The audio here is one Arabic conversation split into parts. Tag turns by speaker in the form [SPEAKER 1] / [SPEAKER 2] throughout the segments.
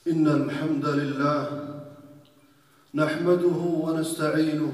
[SPEAKER 1] إن الحمد لله نحمده ونستعينه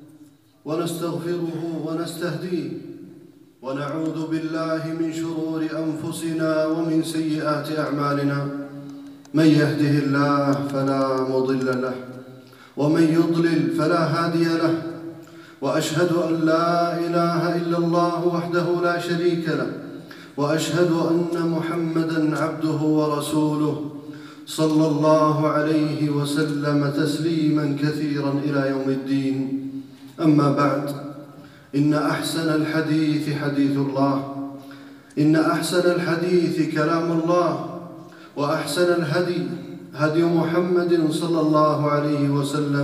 [SPEAKER 1] ونستغفره ونستهديه ونعوذ بالله من شرور أنفسنا ومن سيئات أعمالنا. من يهده الله فلا مضل له ومن يضلل فلا هادي له، وأشهد أن لا إله إلا الله وحده لا شريك له، وأشهد أن محمدًا عبده ورسوله صلى الله عليه وسلم تسليمًا كثيرًا إلى يوم الدين. أما بعد، إن أحسن الحديث حديث الله، إن أحسن الحديث كلام الله، وأحسن الهدي هدي محمد صلى الله عليه وسلم،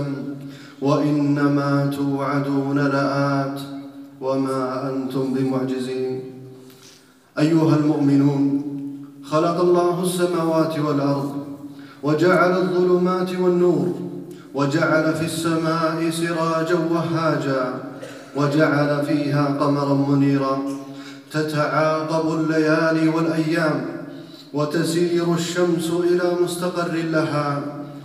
[SPEAKER 1] وإنما توعدون لآت وما أنتم بمعجزين. أيها المؤمنون، خلق الله السماوات والأرض وجعل الظلمات والنور، وجعل في السماء سراجا وهاجا، وجعل فيها قمرا منيرا، تتعاقب الليالي والأيام، وتسير الشمس إلى مستقر لها،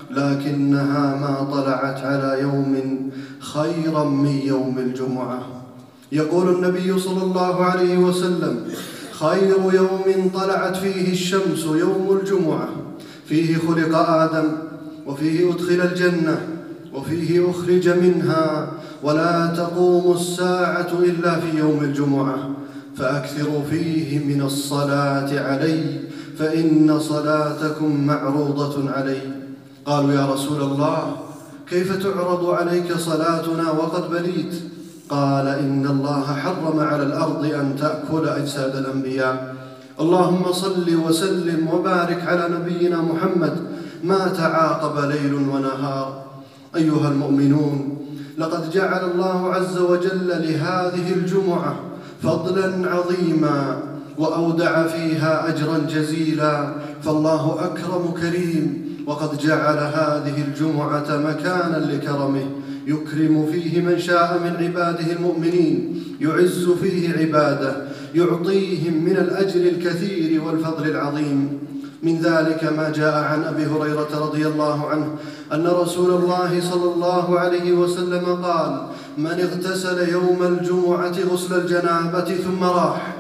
[SPEAKER 1] لكنها ما طلعت على يوم خيرا من يوم الجمعة. يقول النبي صلى الله عليه وسلم: خير يوم طلعت فيه الشمس يوم الجمعة، فيه خلق آدم، وفيه أدخل الجنة، وفيه أخرج منها، ولا تقوم الساعة إلا في يوم الجمعة، فأكثروا فيه من الصلاة علي، فإن صلاتكم معروضة علي. قالوا: يا رسول الله، كيف تعرض عليك صلاتنا وقد بليت؟ قال: إن الله حرم على الأرض أن تأكل أجساد الأنبياء. اللهم صل وسلم وبارك على نبينا محمد ما تعاقب ليل ونهار. أيها المؤمنون، لقد جعل الله عز وجل لهذه الجمعة فضلا عظيما، وأودع فيها أجرا جزيلا، فالله أكرم كريم، وقد جعل هذه الجمعة مكانا لكرمه، يكرم فيه من شاء من عباده المؤمنين، يعز فيه عباده، يعطيهم من الأجر الكثير والفضل العظيم. من ذلك ما جاء عن أبي هريرة رضي الله عنه أن رسول الله صلى الله عليه وسلم قال: من اغتسل يوم الجمعة غسل الجنابة ثم راح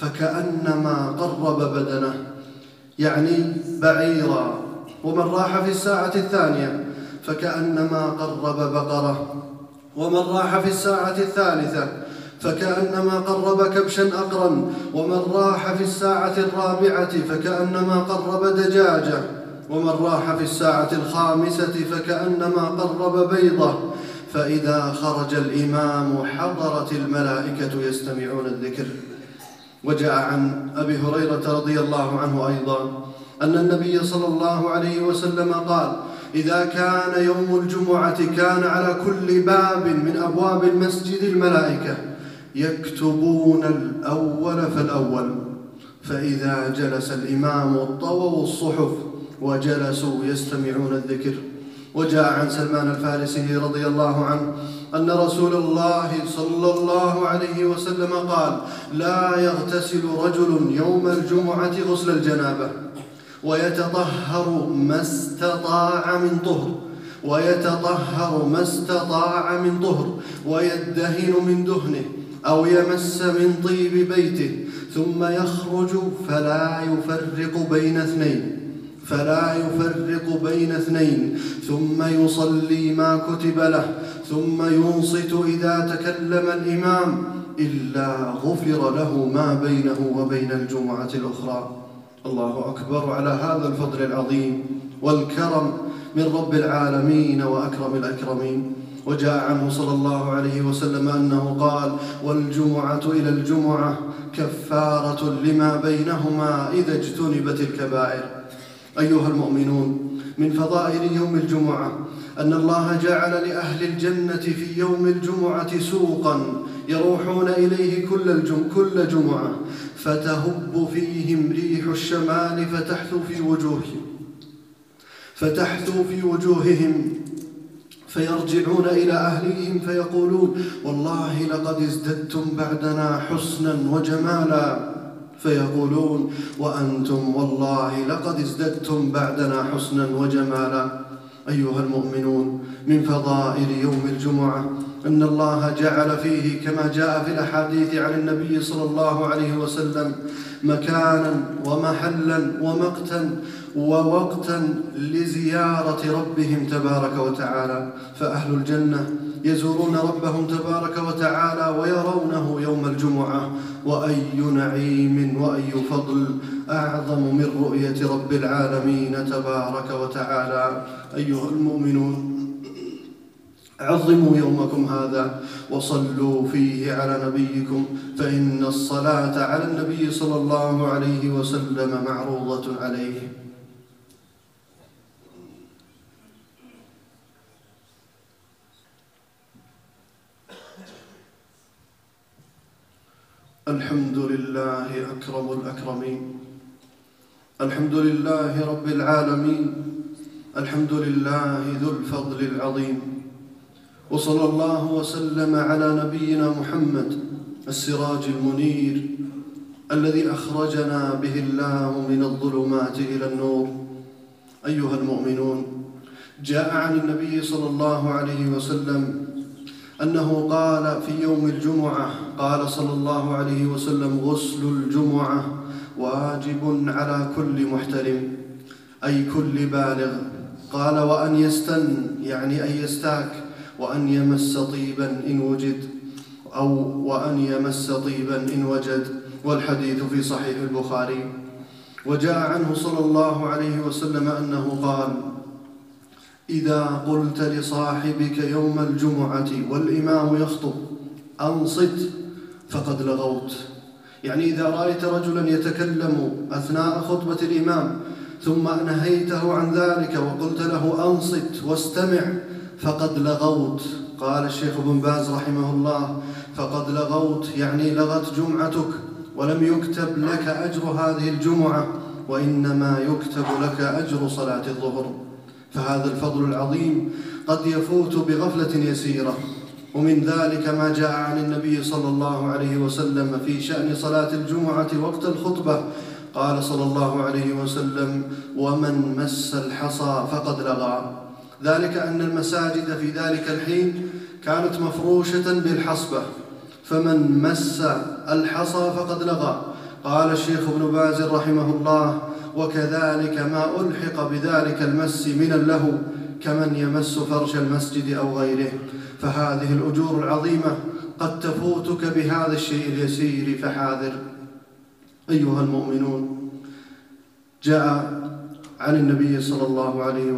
[SPEAKER 1] فكأنما قرب بدنه، يعني بعيرا، ومن راح في الساعة الثانية فكأنما قرب بقرة، ومن راح في الساعة الثالثة فكأنما قرب كبشا أقرا، ومن راح في الساعة الرابعة فكأنما قرب دجاجة، ومن راح في الساعة الخامسة فكأنما قرب بيضة. فإذا خرج الإمام حضرت الملائكة يستمعون الذكر. وجاء عن أبي هريرة رضي الله عنه أيضا أن النبي صلى الله عليه وسلم قال: إذا كان يوم الجمعة كان على كل باب من أبواب المسجد الملائكة يكتبون الأول فالأول، فإذا جلس الإمام طووا الصحف وجلسوا يستمعون الذكر. وجاء عن سلمان الفارسي رضي الله عنه أن رسول الله صلى الله عليه وسلم قال: لا يغتسل رجل يوم الجمعة غسل الجنابة ويتطهر ما استطاع من طهر، ويدهن من دهنه، أو يمس من طيب بيته، ثم يخرج فلا يفرق بين اثنين، ثم يصلي ما كتب له، ثم ينصت إذا تكلم الإمام، إلا غفر له ما بينه وبين الجمعة الأخرى. الله أكبر على هذا الفضل العظيم والكرم من رب العالمين وأكرم الأكرمين. وجاء عنه صلى الله عليه وسلم أنه قال: والجمعة إلى الجمعة كفارة لما بينهما إذا اجتنبت الكبائر. أيها المؤمنون، من فضائل يوم الجمعة أن الله جعل لأهل الجنة في يوم الجمعة سوقا يروحون إليه كل جمعة، فتهب فيهم ريح الشمال فتحثو في وجوههم، فيرجعون إلى أهليهم فيقولون: والله لقد ازددتم بعدنا حسنا وجمالا. فيقولون: وأنتم والله لقد ازددتم بعدنا حسنا وجمالا. أيها المؤمنون، من فضائل يوم الجمعة أن الله جعل فيه كما جاء في الأحاديث عن النبي صلى الله عليه وسلم مكانا ومحلا ومقتا ووقتا لزيارة ربهم تبارك وتعالى، فأهل الجنة يزورون ربهم تبارك وتعالى ويرونه يوم الجمعة، وأي نعيم وأي فضل أعظم من رؤية رب العالمين تبارك وتعالى. أيها المؤمنون، عظموا يومكم هذا وصلوا فيه على نبيكم، فإن الصلاة على النبي صلى الله عليه وسلم معروضة عليه. الحمد لله أكرم الأكرمين، الحمد لله رب العالمين، الحمد لله ذو الفضل العظيم، وصلى الله وسلم على نبينا محمد السراج المنير الذي أخرجنا به الله من الظلمات إلى النور. أيها المؤمنون، جاء عن النبي صلى الله عليه وسلم أنه قال في يوم الجمعة، قال صلى الله عليه وسلم: غسل الجمعة واجب على كل محترم، أي كل بالغ. قال: وأن يستن، يعني أن يستاك، وأن يمس طيبا إن وجد، أو وأن يمس طيبا إن وجد. والحديث في صحيح البخاري. وجاء عنه صلى الله عليه وسلم أنه قال: إذا قلت لصاحبك يوم الجمعة والإمام يخطب أنصت فقد لغوت. يعني إذا رأيت رجلا يتكلم أثناء خطبة الإمام ثم نهيته عن ذلك وقلت له أنصت واستمع فقد لغوت. قال الشيخ ابن باز رحمه الله: فقد لغوت يعني لغت جمعتك، ولم يكتب لك أجر هذه الجمعة، وإنما يكتب لك أجر صلاة الظهر. فهذا الفضل العظيم قد يفوت بغفلة يسيرة. ومن ذلك ما جاء عن النبي صلى الله عليه وسلم في شأن صلاة الجمعة وقت الخطبة. قال صلى الله عليه وسلم: ومن مس الحصى فقد لغى. ذلك أن المساجد في ذلك الحين كانت مفروشة بالحصبة، فمن مس الحصى فقد لغى. قال الشيخ ابن باز رحمه الله: وكذلك ما ألحق بذلك المس من اللهو كمن يمس فرش المسجد أو غيره. فهذه الأجور العظيمة قد تفوتك بهذا الشيء اليسير، فحاذر. أيها المؤمنون، جاء عن النبي صلى الله عليه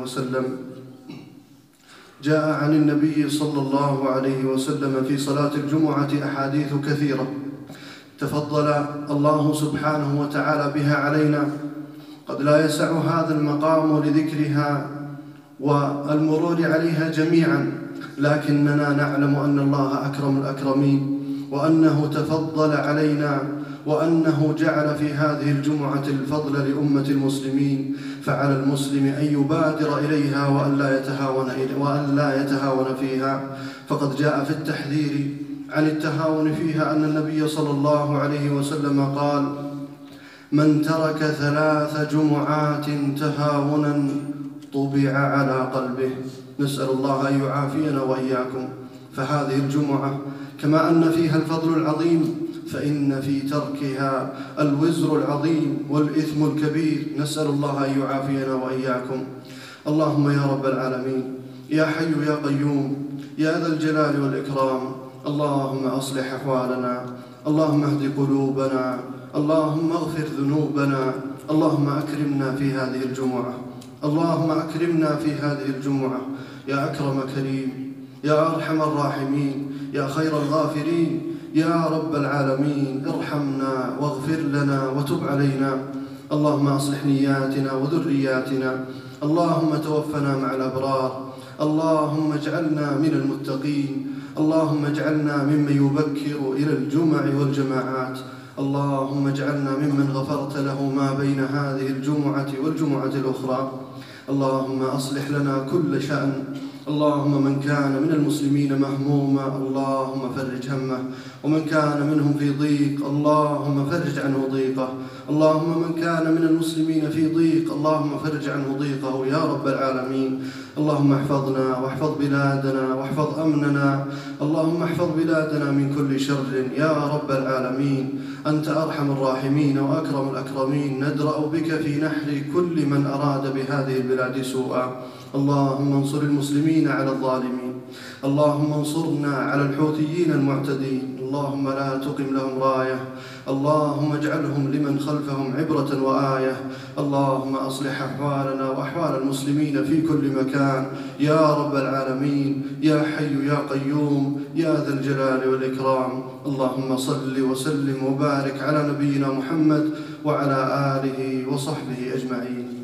[SPEAKER 1] وسلم في صلاة الجمعة أحاديث كثيرة تفضل الله سبحانه وتعالى بها علينا، قد لا يسع هذا المقام لذكرها والمرور عليها جميعا، لكننا نعلم أن الله أكرم الأكرمين، وأنه تفضل علينا، وأنه جعل في هذه الجمعة الفضل لأمة المسلمين. فعلى المسلم أن يبادر إليها وأن لا يتهاون فيها. فقد جاء في التحذير عن التهاون فيها أن النبي صلى الله عليه وسلم قال: من ترك 3 جمعات تهاونا طبع على قلبه. نسأل الله أن يعافينا وإياكم. فهذه الجمعة كما أن فيها الفضل العظيم، فإن في تركها الوزر العظيم والإثم الكبير. نسأل الله أن يعافينا وإياكم. اللهم يا رب العالمين، يا حي يا قيوم، يا ذا الجلال والإكرام، اللهم أصلح أحوالنا، اللهم اهد قلوبنا، اللهم اغفر ذنوبنا، اللهم أكرمنا في هذه الجمعة، اللهم أكرمنا في هذه الجمعة يا أكرم كريم، يا أرحم الراحمين، يا خير الغافرين، يا رب العالمين. ارحمنا واغفر لنا وتب علينا. اللهم أصلح نياتنا وذرياتنا، اللهم توفنا مع الأبرار، اللهم اجعلنا من المتقين، اللهم اجعلنا ممن يبكر إلى الجمع والجماعات، اللهم اجعلنا ممن غفرت له ما بين هذه الجمعة والجمعة الأخرى. اللهم أصلح لنا كل شأن، اللهم من كان من المسلمين مهموما اللهم فرج همه، ومن كان منهم في ضيق اللهم فرج عنه ضيقه، اللهم من كان من المسلمين في ضيق اللهم فرج عنه ضيقه يا رب العالمين. اللهم احفظنا واحفظ بلادنا واحفظ أمننا، اللهم احفظ بلادنا من كل شر يا رب العالمين. أنت أرحم الراحمين وأكرم الأكرمين، ندرأ بك في نحر كل من أراد بهذه البلاد سوءا. اللهم انصر المسلمين على الظالمين، اللهم انصرنا على الحوثيين المعتدين، اللهم لا تقم لهم راية، اللهم اجعلهم لمن خلفهم عبرة وآية. اللهم أصلح أحوالنا وأحوال المسلمين في كل مكان يا رب العالمين، يا حي يا قيوم يا ذا الجلال والإكرام. اللهم صل وسلم وبارك على نبينا محمد وعلى آله وصحبه أجمعين.